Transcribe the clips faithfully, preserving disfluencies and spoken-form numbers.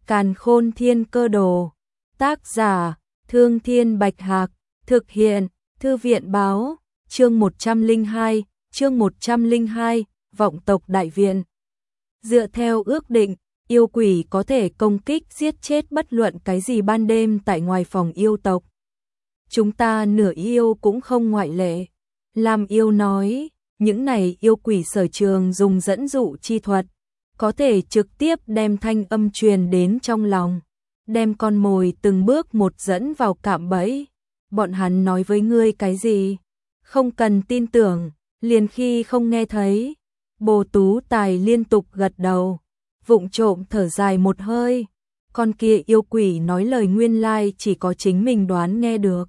Càn Khôn Thiên Cơ Đồ. Tác giả: Thương Thiên Bạch Hạc. Thực hiện: Thư viện báo. Chương một trăm lẻ hai, chương một trăm lẻ hai, Vọng tộc Đại Viện. Dựa theo ước định, yêu quỷ có thể công kích giết chết bất luận cái gì ban đêm tại ngoài phòng yêu tộc. Chúng ta nửa yêu cũng không ngoại lệ. Lam Yêu nói, những này yêu quỷ sở trường dùng dẫn dụ chi thuật, có thể trực tiếp đem thanh âm truyền đến trong lòng, đem con mồi từng bước một dẫn vào cạm bẫy. Bọn hắn nói với ngươi cái gì? Không cần tin tưởng, liền khi không nghe thấy. Bồ Tú Tài liên tục gật đầu, vụng trộm thở dài một hơi. Con kia yêu quỷ nói lời nguyên lai chỉ có chính mình đoán nghe được.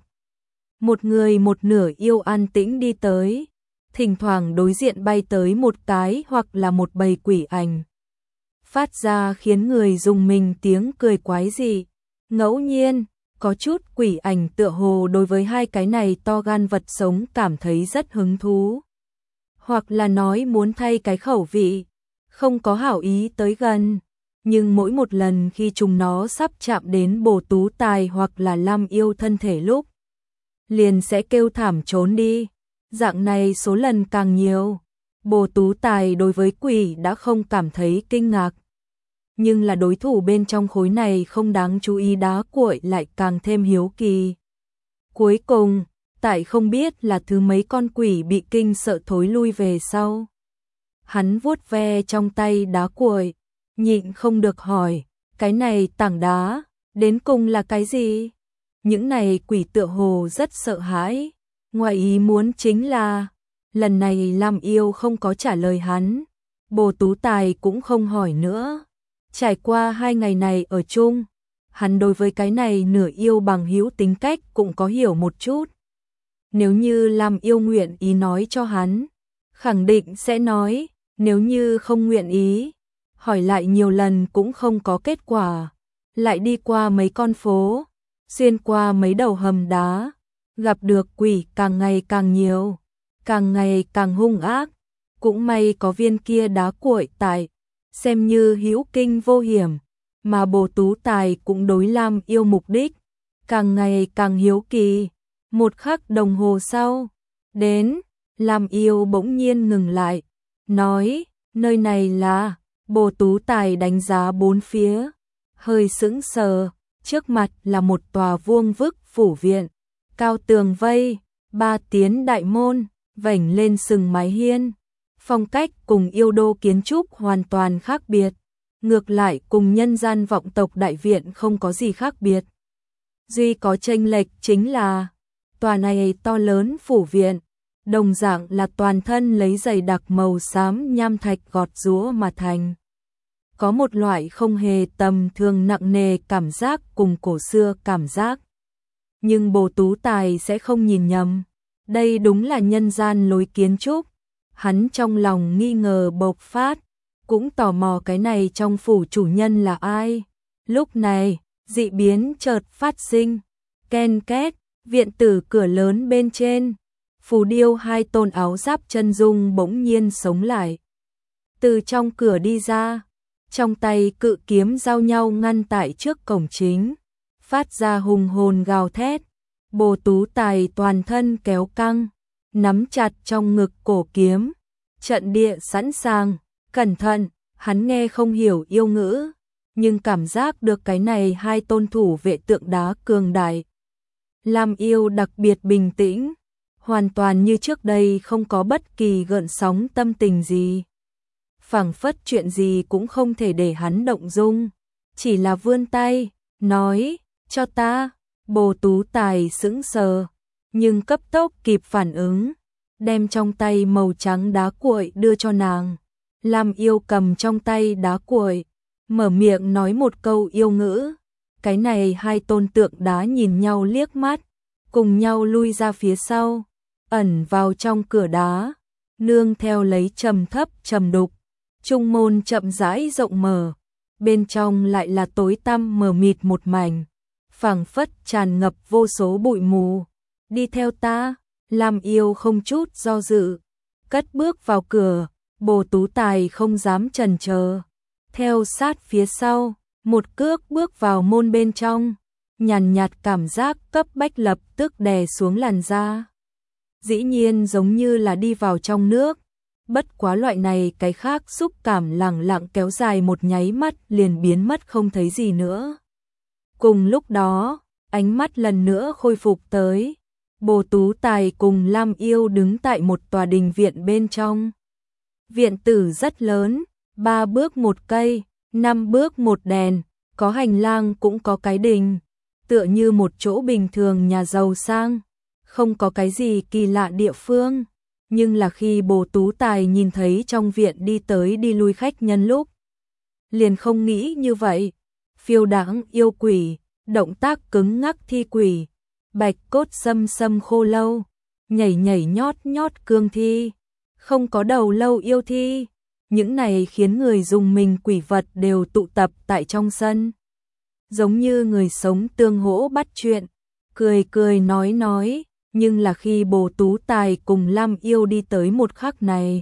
Một người một nửa yêu an tĩnh đi tới, thỉnh thoảng đối diện bay tới một cái hoặc là một bầy quỷ ảnh, phát ra khiến người dùng mình tiếng cười quái dị. Ngẫu nhiên, có chút quỷ ảnh tựa hồ đối với hai cái này to gan vật sống cảm thấy rất hứng thú, hoặc là nói muốn thay cái khẩu vị, không có hảo ý tới gần. Nhưng mỗi một lần khi chúng nó sắp chạm đến Bồ Tú Tài hoặc là Lam Yêu thân thể lúc, liền sẽ kêu thảm trốn đi. Dạng này số lần càng nhiều, Bồ Tú Tài đối với quỷ đã không cảm thấy kinh ngạc, nhưng là đối thủ bên trong khối này không đáng chú ý đá cuội lại càng thêm hiếu kỳ. Cuối cùng, tại không biết là thứ mấy con quỷ bị kinh sợ thối lui về sau, hắn vuốt ve trong tay đá cuội, nhịn không được hỏi, cái này tảng đá, đến cùng là cái gì? Những này quỷ tựa hồ rất sợ hãi. Ngoài ý muốn chính là, lần này Lam Yêu không có trả lời hắn, Bồ Tú Tài cũng không hỏi nữa. Trải qua hai ngày này ở chung, hắn đối với cái này nửa yêu bằng hữu tính cách cũng có hiểu một chút. Nếu như Lam Yêu nguyện ý nói cho hắn, khẳng định sẽ nói, nếu như không nguyện ý, hỏi lại nhiều lần cũng không có kết quả. Lại đi qua mấy con phố, xuyên qua mấy đầu hầm đá, gặp được quỷ càng ngày càng nhiều, càng ngày càng hung ác. Cũng may có viên kia đá cuội tại, xem như hữu kinh vô hiểm, mà Bồ Tú Tài cũng đối Lam Yêu mục đích càng ngày càng hiếu kỳ. Một khắc đồng hồ sau, đến, Lam Yêu bỗng nhiên ngừng lại, nói, nơi này là. Bồ Tú Tài đánh giá bốn phía, hơi sững sờ, trước mặt là một tòa vuông vức phủ viện, cao tường vây, ba tiến đại môn, vảnh lên sừng mái hiên. Phong cách cùng yêu đô kiến trúc hoàn toàn khác biệt, ngược lại cùng nhân gian vọng tộc đại viện không có gì khác biệt. Duy có chênh lệch chính là, tòa này to lớn phủ viện, đồng dạng là toàn thân lấy dày đặc màu xám nham thạch gọt giũa mà thành. Có một loại không hề tầm thường nặng nề cảm giác cùng cổ xưa cảm giác. Nhưng Bồ Tú Tài sẽ không nhìn nhầm, đây đúng là nhân gian lối kiến trúc. Hắn trong lòng nghi ngờ bộc phát, cũng tò mò cái này trong phủ chủ nhân là ai. Lúc này, dị biến chợt phát sinh, ken két, viện tử cửa lớn bên trên, phù điêu hai tôn áo giáp chân dung bỗng nhiên sống lại. Từ trong cửa đi ra, trong tay cự kiếm giao nhau ngăn tại trước cổng chính, phát ra hùng hồn gào thét. Bồ Tú Tài toàn thân kéo căng, nắm chặt trong ngực cổ kiếm, trận địa sẵn sàng, cẩn thận. Hắn nghe không hiểu yêu ngữ, nhưng cảm giác được cái này hai tôn thủ vệ tượng đá cường đại. Lam Yêu đặc biệt bình tĩnh, hoàn toàn như trước đây không có bất kỳ gợn sóng tâm tình gì. Phảng phất chuyện gì cũng không thể để hắn động dung, chỉ là vươn tay, nói, cho ta. Bồ Tú Tài sững sờ, nhưng cấp tốc kịp phản ứng, đem trong tay màu trắng đá cuội đưa cho nàng. Lam Yêu cầm trong tay đá cuội, mở miệng nói một câu yêu ngữ. Cái này hai tôn tượng đá nhìn nhau liếc mắt, cùng nhau lui ra phía sau, ẩn vào trong cửa đá, nương theo lấy trầm thấp trầm đục. Trung môn chậm rãi rộng mở, bên trong lại là tối tăm mờ mịt một mảnh, phảng phất tràn ngập vô số bụi mù. Đi theo ta. Lam Yêu không chút do dự, cất bước vào cửa. Bồ Tú Tài không dám chần chờ, theo sát phía sau. Một cước bước vào môn bên trong, nhàn nhạt cảm giác cấp bách lập tức đè xuống làn da. Dĩ nhiên giống như là đi vào trong nước, bất quá loại này cái khác xúc cảm lẳng lặng kéo dài một nháy mắt liền biến mất không thấy gì nữa. Cùng lúc đó, ánh mắt lần nữa khôi phục tới. Bồ Tú Tài cùng Lam Yêu đứng tại một tòa đình viện bên trong. Viện tử rất lớn, ba bước một cây, năm bước một đèn, có hành lang cũng có cái đình, tựa như một chỗ bình thường nhà giàu sang, không có cái gì kỳ lạ địa phương. Nhưng là khi Bồ Tú Tài nhìn thấy trong viện đi tới đi lui khách nhân lúc, liền không nghĩ như vậy. Phiêu đãng yêu quỷ, động tác cứng ngắc thi quỷ, bạch cốt xâm xâm khô lâu, nhảy nhảy nhót nhót cương thi, không có đầu lâu yêu thi. Những này khiến người dùng mình quỷ vật đều tụ tập tại trong sân. Giống như người sống tương hỗ bắt chuyện, cười cười nói nói, nhưng là khi Bồ Tú Tài cùng Lam Yêu đi tới một khắc này,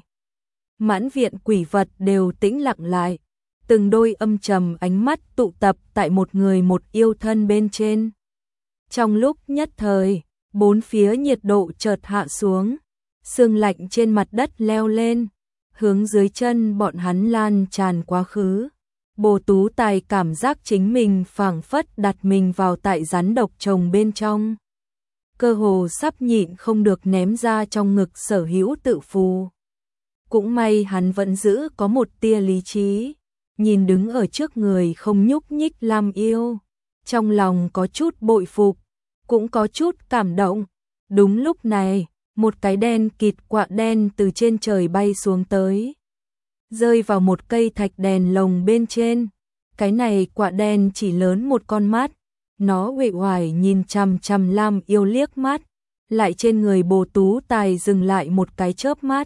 mãn viện quỷ vật đều tĩnh lặng lại, từng đôi âm trầm ánh mắt tụ tập tại một người một yêu thân bên trên. Trong lúc nhất thời, bốn phía nhiệt độ chợt hạ xuống, sương lạnh trên mặt đất leo lên, hướng dưới chân bọn hắn lan tràn quá khứ. Bồ Tú Tài cảm giác chính mình phảng phất đặt mình vào tại rắn độc trồng bên trong. Cơ hồ sắp nhịn không được ném ra trong ngực sở hữu tự phù. Cũng may hắn vẫn giữ có một tia lý trí, nhìn đứng ở trước người không nhúc nhích Lam Yêu. Trong lòng có chút bội phục, cũng có chút cảm động. Đúng lúc này, một cái đen kịt quạ đen từ trên trời bay xuống tới, rơi vào một cây thạch đèn lồng bên trên. Cái này quạ đen chỉ lớn một con mắt, nó uể oải nhìn chằm chằm Lam Yêu liếc mắt, lại trên người Bồ Tú Tài dừng lại một cái chớp mắt,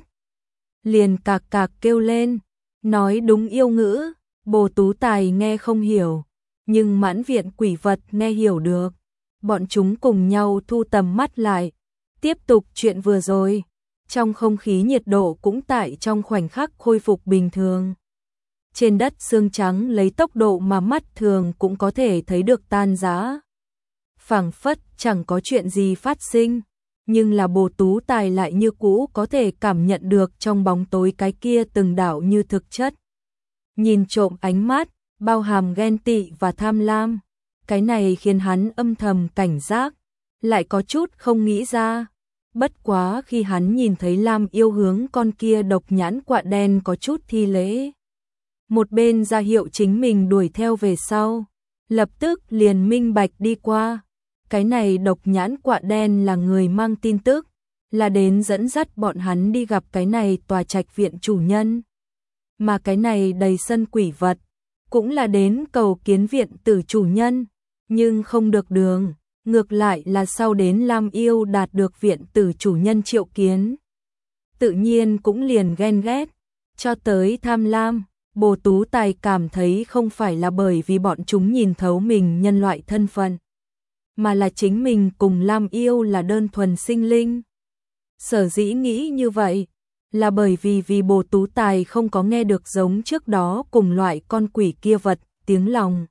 liền cạc cạc kêu lên, nói đúng yêu ngữ. Bồ Tú Tài nghe không hiểu, nhưng mãn viện quỷ vật nghe hiểu được. Bọn chúng cùng nhau thu tầm mắt lại, tiếp tục chuyện vừa rồi. Trong không khí nhiệt độ cũng tại trong khoảnh khắc khôi phục bình thường. Trên đất xương trắng lấy tốc độ mà mắt thường cũng có thể thấy được tan rã. Phảng phất chẳng có chuyện gì phát sinh, nhưng là Bồ Tú Tài lại như cũ có thể cảm nhận được trong bóng tối cái kia từng đảo như thực chất. Nhìn trộm ánh mắt, bao hàm ghen tị và tham lam. Cái này khiến hắn âm thầm cảnh giác, lại có chút không nghĩ ra. Bất quá khi hắn nhìn thấy Lam Yêu hướng con kia độc nhãn quạ đen có chút thi lễ, một bên ra hiệu chính mình đuổi theo về sau, lập tức liền minh bạch đi qua. Cái này độc nhãn quạ đen là người mang tin tức, là đến dẫn dắt bọn hắn đi gặp cái này tòa trạch viện chủ nhân. Mà cái này đầy sân quỷ vật, cũng là đến cầu kiến viện tử chủ nhân, nhưng không được đường. Ngược lại là sau đến Lam Yêu đạt được viện tử chủ nhân triệu kiến, tự nhiên cũng liền ghen ghét. Cho tới tham lam, Bồ Tú Tài cảm thấy không phải là bởi vì bọn chúng nhìn thấu mình nhân loại thân phận, mà là chính mình cùng Lam Yêu là đơn thuần sinh linh. Sở dĩ nghĩ như vậy, là bởi vì vì Bồ Tú Tài không có nghe được giống trước đó cùng loại con quỷ kia vật tiếng lòng.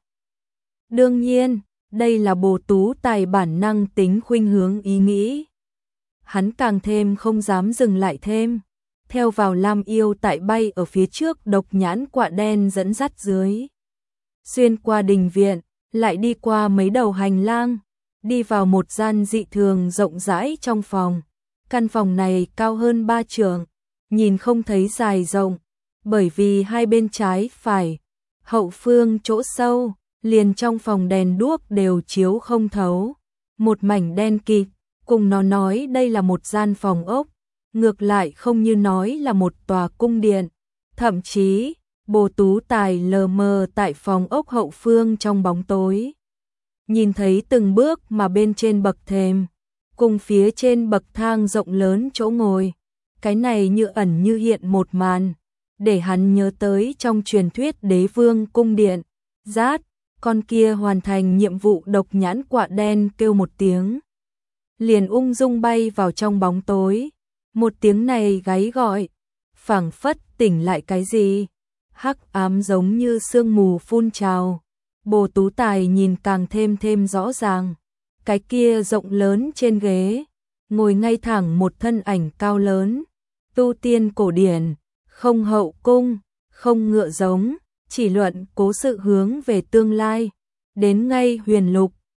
Đương nhiên, đây là Bồ Tú Tài bản năng tính khuynh hướng ý nghĩ. Hắn càng thêm không dám dừng lại thêm, theo vào Lam Yêu tại bay ở phía trước độc nhãn quạ đen dẫn dắt dưới. Xuyên qua đình viện, lại đi qua mấy đầu hành lang, đi vào một gian dị thường rộng rãi trong phòng. Căn phòng này cao hơn ba trượng, nhìn không thấy dài rộng, bởi vì hai bên trái phải, hậu phương chỗ sâu, liền trong phòng đèn đuốc đều chiếu không thấu. Một mảnh đen kịt, cùng nó nói đây là một gian phòng ốc, ngược lại không như nói là một tòa cung điện. Thậm chí, Bồ Tú Tài lờ mờ tại phòng ốc hậu phương trong bóng tối, nhìn thấy từng bước mà bên trên bậc thềm, cùng phía trên bậc thang rộng lớn chỗ ngồi. Cái này như ẩn như hiện một màn, để hắn nhớ tới trong truyền thuyết Đế Vương cung điện. Rát, con kia hoàn thành nhiệm vụ độc nhãn quạ đen kêu một tiếng, liền ung dung bay vào trong bóng tối. Một tiếng này gáy gọi, phảng phất tỉnh lại cái gì. Hắc ám giống như sương mù phun trào, Bồ Tú Tài nhìn càng thêm thêm rõ ràng. Cái kia rộng lớn trên ghế, ngồi ngay thẳng một thân ảnh cao lớn, tu tiên cổ điển, không hậu cung, không ngựa giống, chỉ luận cố sự hướng về tương lai, đến ngay huyền lục,